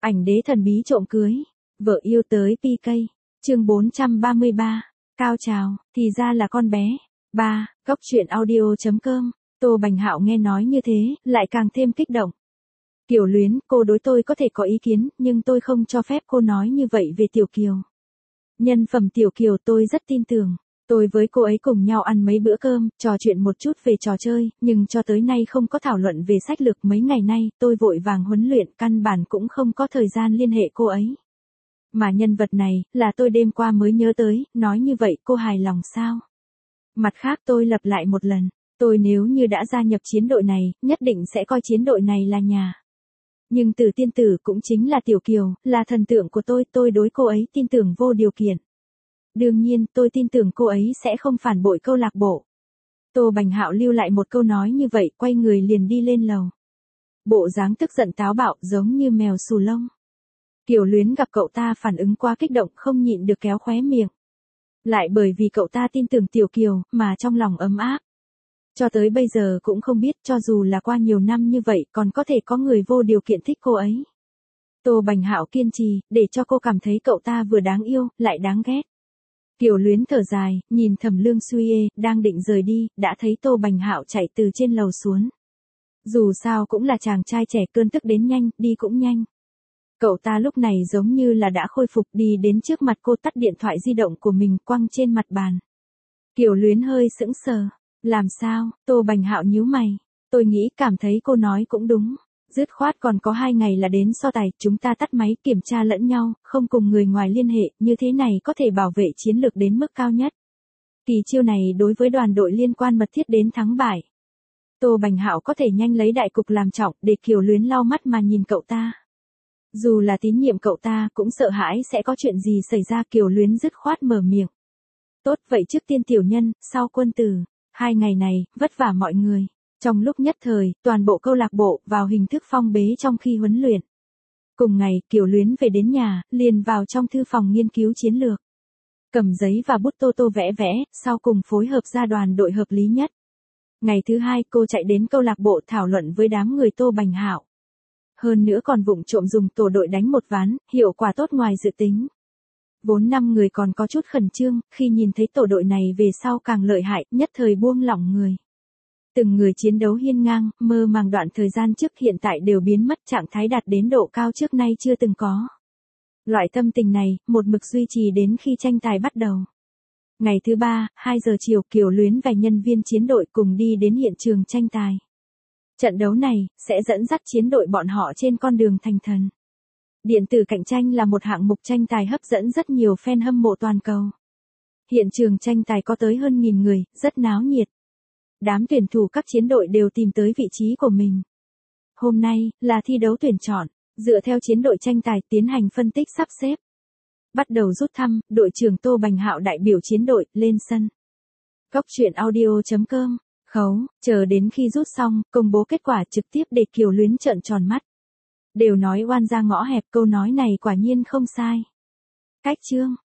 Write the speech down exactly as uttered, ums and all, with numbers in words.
Ảnh đế thần bí trộm cưới, vợ yêu tới pê ca. Chương bốn trăm ba mươi ba, cao trào, thì ra là con bé. ba, Góc truyện audio chấm com. Tô Bành Hạo nghe nói như thế, lại càng thêm kích động. Kiều Luyến, cô đối tôi có thể có ý kiến, nhưng tôi không cho phép cô nói như vậy về Tiểu Kiều. Nhân phẩm Tiểu Kiều tôi rất tin tưởng. Tôi với cô ấy cùng nhau ăn mấy bữa cơm, trò chuyện một chút về trò chơi, nhưng cho tới nay không có thảo luận về sách lược. Mấy ngày nay, tôi vội vàng huấn luyện, căn bản cũng không có thời gian liên hệ cô ấy. Mà nhân vật này, là tôi đêm qua mới nhớ tới, nói như vậy cô hài lòng sao? Mặt khác tôi lặp lại một lần, tôi nếu như đã gia nhập chiến đội này, nhất định sẽ coi chiến đội này là nhà. Nhưng Tử tiên tử cũng chính là Tiểu Kiều, là thần tượng của tôi, tôi đối cô ấy tin tưởng vô điều kiện. Đương nhiên, tôi tin tưởng cô ấy sẽ không phản bội câu lạc bộ. Tô Bành Hạo lưu lại một câu nói như vậy, quay người liền đi lên lầu. Bộ dáng tức giận táo bạo, giống như mèo xù lông. Kiều Luyến gặp cậu ta phản ứng quá kích động, không nhịn được kéo khóe miệng. Lại bởi vì cậu ta tin tưởng Tiểu Kiều, mà trong lòng ấm áp. Cho tới bây giờ cũng không biết, cho dù là qua nhiều năm như vậy, còn có thể có người vô điều kiện thích cô ấy. Tô Bành Hạo kiên trì, để cho cô cảm thấy cậu ta vừa đáng yêu, lại đáng ghét. Kiều Luyến thở dài, nhìn Thẩm Lương Xuê, đang định rời đi, đã thấy Tô Bành Hạo chạy từ trên lầu xuống. Dù sao cũng là chàng trai trẻ, cơn tức đến nhanh, đi cũng nhanh. Cậu ta lúc này giống như là đã khôi phục, đi đến trước mặt cô, tắt điện thoại di động của mình, quăng trên mặt bàn. Kiều Luyến hơi sững sờ. Làm sao? Tô Bành Hạo nhíu mày. Tôi nghĩ cảm thấy cô nói cũng đúng. Dứt khoát còn có hai ngày là đến so tài, chúng ta tắt máy, kiểm tra lẫn nhau, không cùng người ngoài liên hệ, như thế này có thể bảo vệ chiến lược đến mức cao nhất. Kỳ chiêu này đối với đoàn đội liên quan mật thiết đến thắng bại. Tô Bành Hạo có thể nhanh lấy đại cục làm trọng, để Kiều Luyến lau mắt mà nhìn cậu ta. Dù là tín nhiệm cậu ta, cũng sợ hãi sẽ có chuyện gì xảy ra. Kiều Luyến dứt khoát mở miệng. Tốt vậy, trước tiên tiểu nhân, sau quân tử. Hai ngày này, vất vả mọi người. Trong lúc nhất thời, toàn bộ câu lạc bộ vào hình thức phong bế trong khi huấn luyện. Cùng ngày, Kiều Luyến về đến nhà, liền vào trong thư phòng nghiên cứu chiến lược. Cầm giấy và bút tô tô vẽ vẽ, sau cùng phối hợp ra đoàn đội hợp lý nhất. Ngày thứ hai, cô chạy đến câu lạc bộ thảo luận với đám người Tô Bành Hạo. Hơn nữa còn vụng trộm dùng tổ đội đánh một ván, hiệu quả tốt ngoài dự tính. Vốn năm người còn có chút khẩn trương, khi nhìn thấy tổ đội này về sau càng lợi hại, nhất thời buông lỏng người. Từng người chiến đấu hiên ngang, mơ màng đoạn thời gian trước hiện tại đều biến mất, trạng thái đạt đến độ cao trước nay chưa từng có. Loại tâm tình này, một mực duy trì đến khi tranh tài bắt đầu. Ngày thứ ba, hai giờ chiều, Kiều Luyến và nhân viên chiến đội cùng đi đến hiện trường tranh tài. Trận đấu này, sẽ dẫn dắt chiến đội bọn họ trên con đường thành thần. Điện tử cạnh tranh là một hạng mục tranh tài hấp dẫn rất nhiều fan hâm mộ toàn cầu. Hiện trường tranh tài có tới hơn nghìn người, rất náo nhiệt. Đám tuyển thủ các chiến đội đều tìm tới vị trí của mình. Hôm nay, là thi đấu tuyển chọn, dựa theo chiến đội tranh tài tiến hành phân tích sắp xếp. Bắt đầu rút thăm, đội trưởng Tô Bành Hạo đại biểu chiến đội, lên sân. Góc truyện audio chấm com, khấu, chờ đến khi rút xong, công bố kết quả trực tiếp để Kiều Luyến trợn tròn mắt. Đều nói oan ra ngõ hẹp, câu nói này quả nhiên không sai. Cách chương.